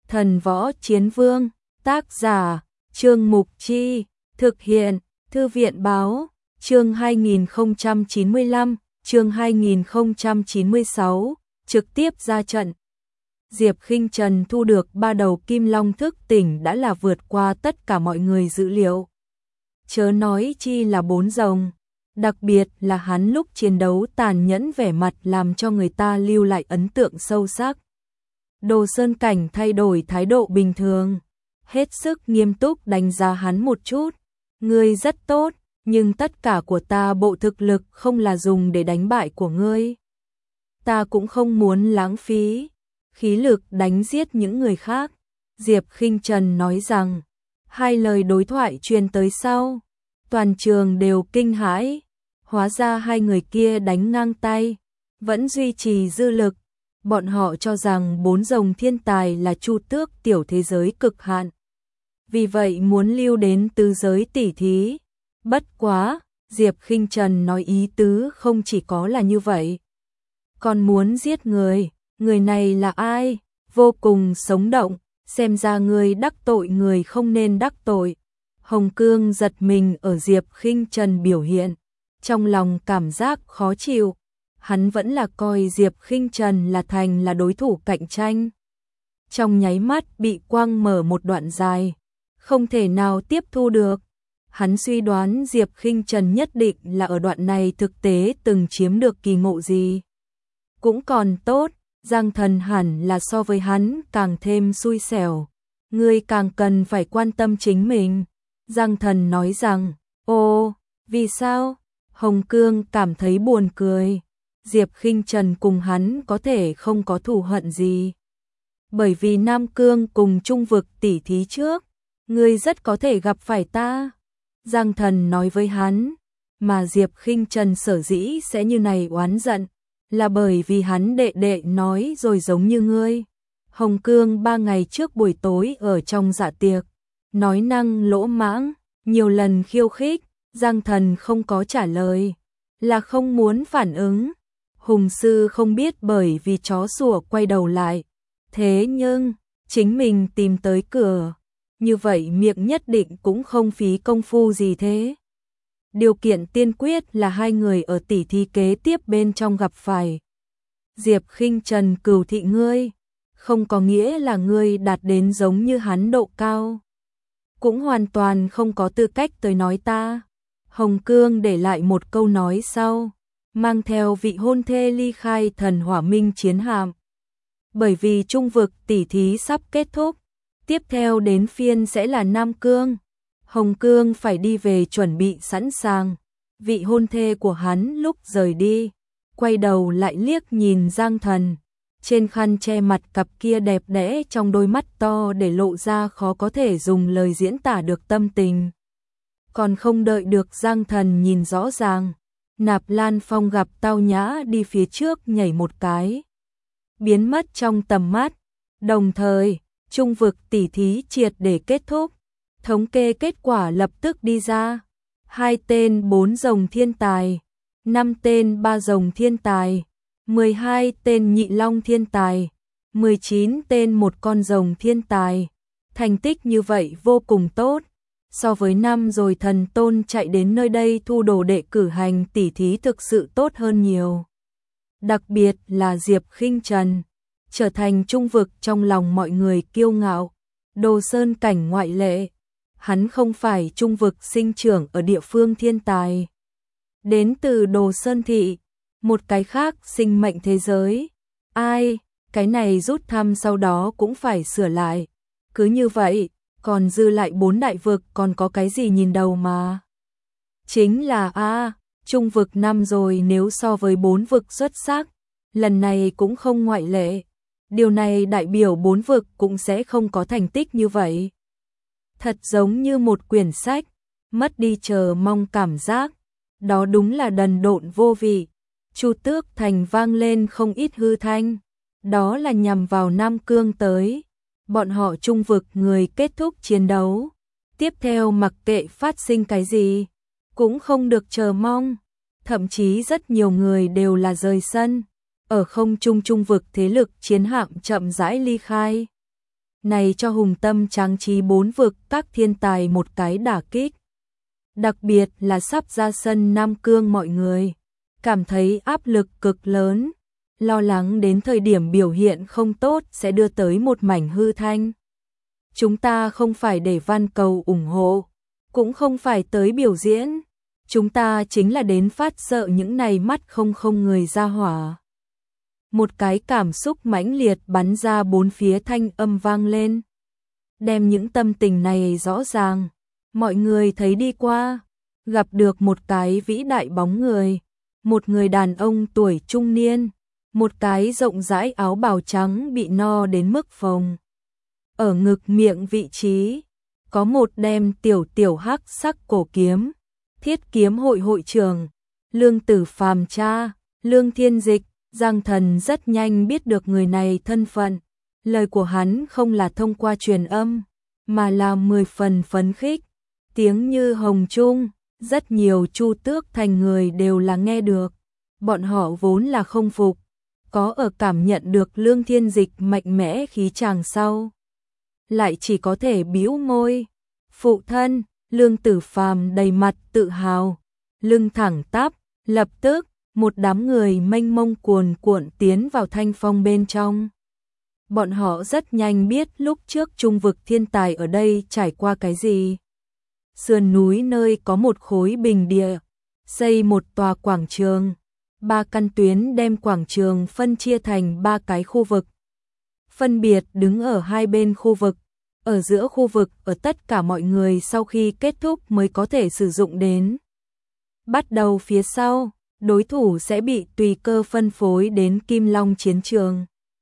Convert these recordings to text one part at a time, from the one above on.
Thần Võ Chiến Vương, tác giả, Trương Mục Chi, thực hiện, Thư viện Báo, chương 2095, chương 2096, trực tiếp ra trận. Diệp Khinh Trần thu được 3 đầu kim long thức tỉnh đã là vượt qua tất cả mọi người dự liệu. Chớ nói chi là 4 rồng, đặc biệt là hắn lúc chiến đấu tàn nhẫn vẻ mặt làm cho người ta lưu lại ấn tượng sâu sắc. Đồ Sơn Cảnh thay đổi thái độ bình thường, hết sức nghiêm túc đánh giá hắn một chút. Ngươi rất tốt, nhưng tất cả của ta bộ thực lực không là dùng để đánh bại của ngươi. Ta cũng không muốn lãng phí khí lực đánh giết những người khác. Diệp Khinh Trần nói rằng, hai lời đối thoại truyền tới sau. Toàn trường đều kinh hãi, hóa ra hai người kia đánh ngang tay, vẫn duy trì dư lực. Bọn họ cho rằng 4 rồng thiên tài là chu tước tiểu thế giới cực hạn. Vì vậy muốn lưu đến tứ giới tỉ thí. Bất quá, Diệp Khinh Trần nói ý tứ không chỉ có là như vậy. Còn muốn giết người, người này là ai? Vô cùng sống động, xem ra người đắc tội người không nên đắc tội. Hồng Cương giật mình ở Diệp Khinh Trần biểu hiện, trong lòng cảm giác khó chịu. Hắn vẫn là coi Diệp Khinh Trần là đối thủ cạnh tranh. Trong nháy mắt bị quăng mở một đoạn dài, không thể nào tiếp thu được. Hắn suy đoán Diệp Khinh Trần nhất định là ở đoạn này thực tế từng chiếm được kỳ ngộ gì. Cũng còn tốt, Giang Thần hẳn là so với hắn càng thêm xui xẻo. Ngươi càng cần phải quan tâm chính mình. Giang Thần nói rằng, ô, vì sao? Hồng Cương cảm thấy buồn cười. Diệp Khinh Trần cùng hắn có thể không có thù hận gì. Bởi vì Nam Cương cùng Trung Vực tỉ thí trước, ngươi rất có thể gặp phải ta. Giang Thần nói với hắn, mà Diệp Khinh Trần sở dĩ sẽ như này oán giận, là bởi vì hắn đệ đệ nói rồi giống như ngươi. Hồng Cương 3 ngày trước buổi tối ở trong dạ tiệc, nói năng lỗ mãng, nhiều lần khiêu khích, Giang Thần không có trả lời, là không muốn phản ứng. Hùng sư không biết bởi vì chó sủa quay đầu lại, thế nhưng chính mình tìm tới cửa, như vậy miệng nhất định cũng không phí công phu gì thế. Điều kiện tiên quyết là hai người ở tỉ thí kế tiếp bên trong gặp phải. Diệp Khinh Trần cừu thị ngươi, không có nghĩa là ngươi đạt đến giống như hắn độ cao. Cũng hoàn toàn không có tư cách tới nói ta. Hồng Cương để lại một câu nói sau, mang theo vị hôn thê ly khai Thần Hỏa Minh chiến hạm. Bởi vì Trung Vực tỉ thí sắp kết thúc, tiếp theo đến phiên sẽ là Nam Cương. Hồng Cương phải đi về chuẩn bị sẵn sàng. Vị hôn thê của hắn lúc rời đi, quay đầu lại liếc nhìn Giang Thần. Trên khăn che mặt cặp kia đẹp đẽ trong đôi mắt to để lộ ra khó có thể dùng lời diễn tả được tâm tình. Còn không đợi được Giang Thần nhìn rõ ràng, Nạp Lan Phong gặp Tao Nhã đi phía trước nhảy một cái, biến mất trong tầm mắt. Đồng thời, Trung Vực tỉ thí triệt để kết thúc. Thống kê kết quả lập tức đi ra. 2 tên 4 rồng thiên tài, 5 tên 3 rồng thiên tài, 12 tên nhị long thiên tài, 19 tên một con rồng thiên tài. Thành tích như vậy vô cùng tốt. So với năm rồi Thần Tôn chạy đến nơi đây thu đồ đệ cử hành tỉ thí thực sự tốt hơn nhiều. Đặc biệt là Diệp Khinh Trần, trở thành Trung Vực trong lòng mọi người kiêu ngạo. Đồ Sơn Cảnh ngoại lệ. Hắn không phải Trung Vực sinh trưởng ở địa phương thiên tài. Đến từ Đồ Sơn Thị, một cái khác sinh mệnh thế giới. Ai, cái này rút thăm sau đó cũng phải sửa lại. Cứ như vậy, còn dư lại 4 đại vực còn có cái gì nhìn đầu mà. Chính là Trung Vực năm rồi nếu so với 4 vực xuất sắc, lần này cũng không ngoại lệ. Điều này đại biểu 4 vực cũng sẽ không có thành tích như vậy. Thật giống như một quyển sách, mất đi chờ mong cảm giác. Đó đúng là đần độn vô vị. Chu Tước Thành vang lên không ít hư thanh. Đó là nhằm vào Nam Cương tới. Bọn họ Trung Vực người kết thúc chiến đấu. Tiếp theo mặc kệ phát sinh cái gì, cũng không được chờ mong. Thậm chí rất nhiều người đều là rời sân. Ở không trung Trung Vực thế lực chiến hạm chậm rãi ly khai. này cho hùng tâm tráng trí bốn vực các thiên tài một cái đả kích. Đặc biệt là sắp ra sân Nam Cương mọi người cảm thấy áp lực cực lớn, lo lắng đến thời điểm biểu hiện không tốt sẽ đưa tới một mảnh hư thanh. Chúng ta không phải để van cầu ủng hộ, cũng không phải tới biểu diễn, chúng ta chính là đến phát sợ những này mắt không người ra hỏa. Một cái cảm xúc mãnh liệt bắn ra bốn phía, thanh âm vang lên, đem những tâm tình này rõ ràng. Mọi người thấy đi qua, gặp được một cái vĩ đại bóng người, một người đàn ông tuổi trung niên, một cái rộng rãi áo bào trắng bị no đến mức phồng. Ở ngực miệng vị trí, có một đem tiểu hắc sắc cổ kiếm, Thiết kiếm hội hội trưởng, Lương Tử Phàm cha, Lương Thiên Dịch. Giang Thần rất nhanh biết được người này thân phận, lời của hắn không là thông qua truyền âm, mà là 10 phần phấn khích, tiếng như hồng trung, rất nhiều Chu Tước thành người đều là nghe được, bọn họ vốn là không phục, có ở cảm nhận được Lương Thiên Dịch mạnh mẽ khí chàng sau, lại chỉ có thể bĩu môi. Phụ thân, Lương Tử Phàm đầy mặt tự hào, lưng thẳng tắp, lập tức một đám người mênh mông cuồn cuộn tiến vào thanh phong bên trong. Bọn họ rất nhanh biết lúc trước trung vực thiên tài ở đây trải qua cái gì. Sườn núi nơi có một khối bình địa, xây một tòa quảng trường, 3 căn tuyến đem quảng trường phân chia thành 3 cái khu vực. Phân biệt đứng ở hai bên khu vực, ở giữa khu vực ở tất cả mọi người sau khi kết thúc mới có thể sử dụng đến. Bắt đầu phía sau, đối thủ sẽ bị tùy cơ phân phối đến Kim Long chiến trường.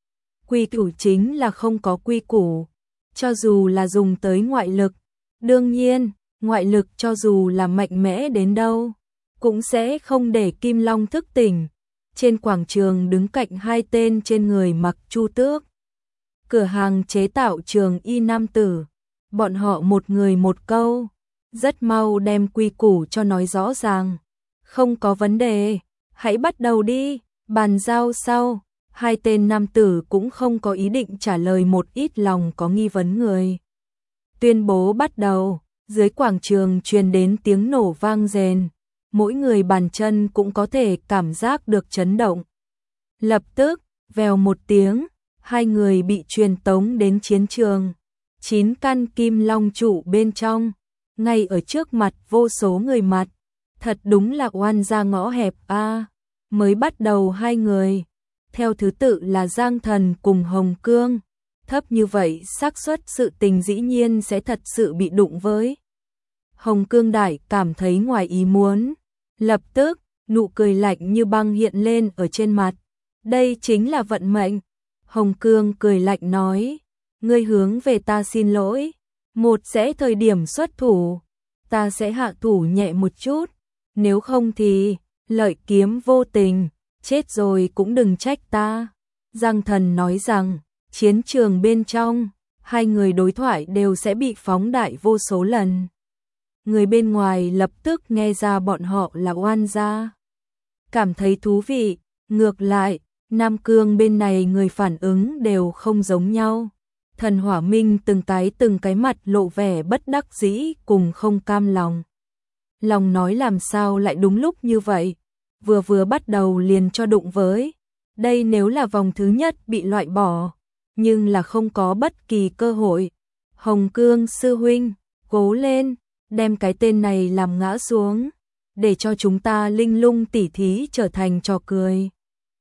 Quy củ chính là không có quy củ, cho dù là dùng tới ngoại lực. Đương nhiên, ngoại lực cho dù là mạnh mẽ đến đâu, cũng sẽ không để Kim Long thức tỉnh. Trên quảng trường đứng cạnh hai tên trên người mặc chu tước. Cửa hàng chế tạo trường y nam tử, bọn họ một người một câu, rất mau đem quy củ cho nói rõ ràng. Không có vấn đề, hãy bắt đầu đi, bàn giao sau. Hai tên nam tử cũng không có ý định trả lời một ít lòng có nghi vấn người. Tuyên bố bắt đầu, dưới quảng trường truyền đến tiếng nổ vang rền, mỗi người bàn chân cũng có thể cảm giác được chấn động. Lập tức, vèo một tiếng, hai người bị truyền tống đến chiến trường. 9 căn kim long trụ bên trong, ngay ở trước mặt vô số người mặt. Thật đúng là oan ra ngõ hẹp a. Mới bắt đầu hai người, theo thứ tự là Giang Thần cùng Hồng Cương, thấp như vậy xác suất sự tình dĩ nhiên sẽ thật sự bị đụng với. Hồng Cương đại cảm thấy ngoài ý muốn, lập tức nụ cười lạnh như băng hiện lên ở trên mặt. Đây chính là vận mệnh. Hồng Cương cười lạnh nói, ngươi hướng về ta xin lỗi, một sẽ thời điểm xuất thủ, ta sẽ hạ thủ nhẹ một chút, nếu không thì lợi kiếm vô tình, chết rồi cũng đừng trách ta. Giang Thần nói rằng, chiến trường bên trong, hai người đối thoại đều sẽ bị phóng đại vô số lần. Người bên ngoài lập tức nghe ra bọn họ là oan gia. Cảm thấy thú vị, ngược lại, Nam Cương bên này người phản ứng đều không giống nhau. Thần Hỏa Minh từng cái mặt lộ vẻ bất đắc dĩ cùng không cam lòng. Lòng nói làm sao lại đúng lúc như vậy, vừa bắt đầu liền cho đụng với. Đây nếu là vòng thứ nhất bị loại bỏ, nhưng là không có bất kỳ cơ hội. Hồng Cương sư huynh, cố lên, đem cái tên này làm ngã xuống, để cho chúng ta linh lung tỉ thí trở thành trò cười.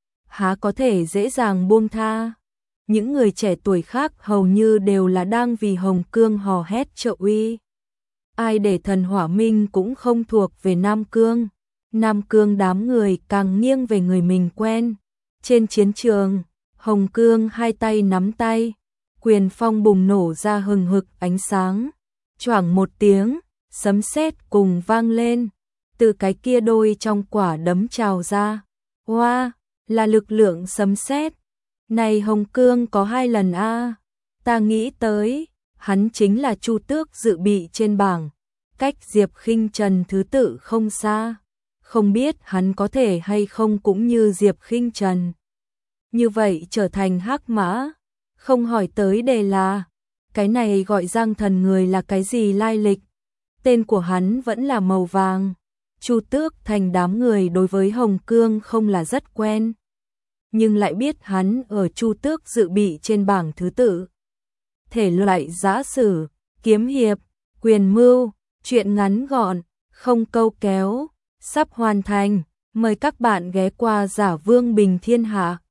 Há có thể dễ dàng buông tha. Những người trẻ tuổi khác hầu như đều là đang vì Hồng Cương hò hét trợ uy. Ai để Thần Hỏa Minh cũng không thuộc về Nam Cương. Nam Cương đám người càng nghiêng về người mình quen. Trên chiến trường, Hồng Cương hai tay nắm tay, quyền phong bùng nổ ra hừng hực ánh sáng. Choảng một tiếng, sấm sét cùng vang lên, từ cái kia đôi trong quả đấm trào ra. Wow, là lực lượng sấm sét. Này Hồng Cương có 2 lần a. Ta nghĩ tới, hắn chính là Chu Tước dự bị trên bảng, cách Diệp Khinh Trần thứ tự không xa. Không biết hắn có thể hay không cũng như Diệp Khinh Trần. Như vậy trở thành hắc mã, không hỏi tới đề là cái này gọi Giang Thần người là cái gì lai lịch? Tên của hắn vẫn là màu vàng. Chu Tước Thành đám người đối với Hồng Cương không là rất quen, nhưng lại biết hắn ở Chu Tước dự bị trên bảng thứ tự. Thể loại giã sử, kiếm hiệp, quyền mưu, truyện ngắn gọn, không câu kéo, sắp hoàn thành. Mời các bạn ghé qua Giả Vương Bình Thiên Hạ.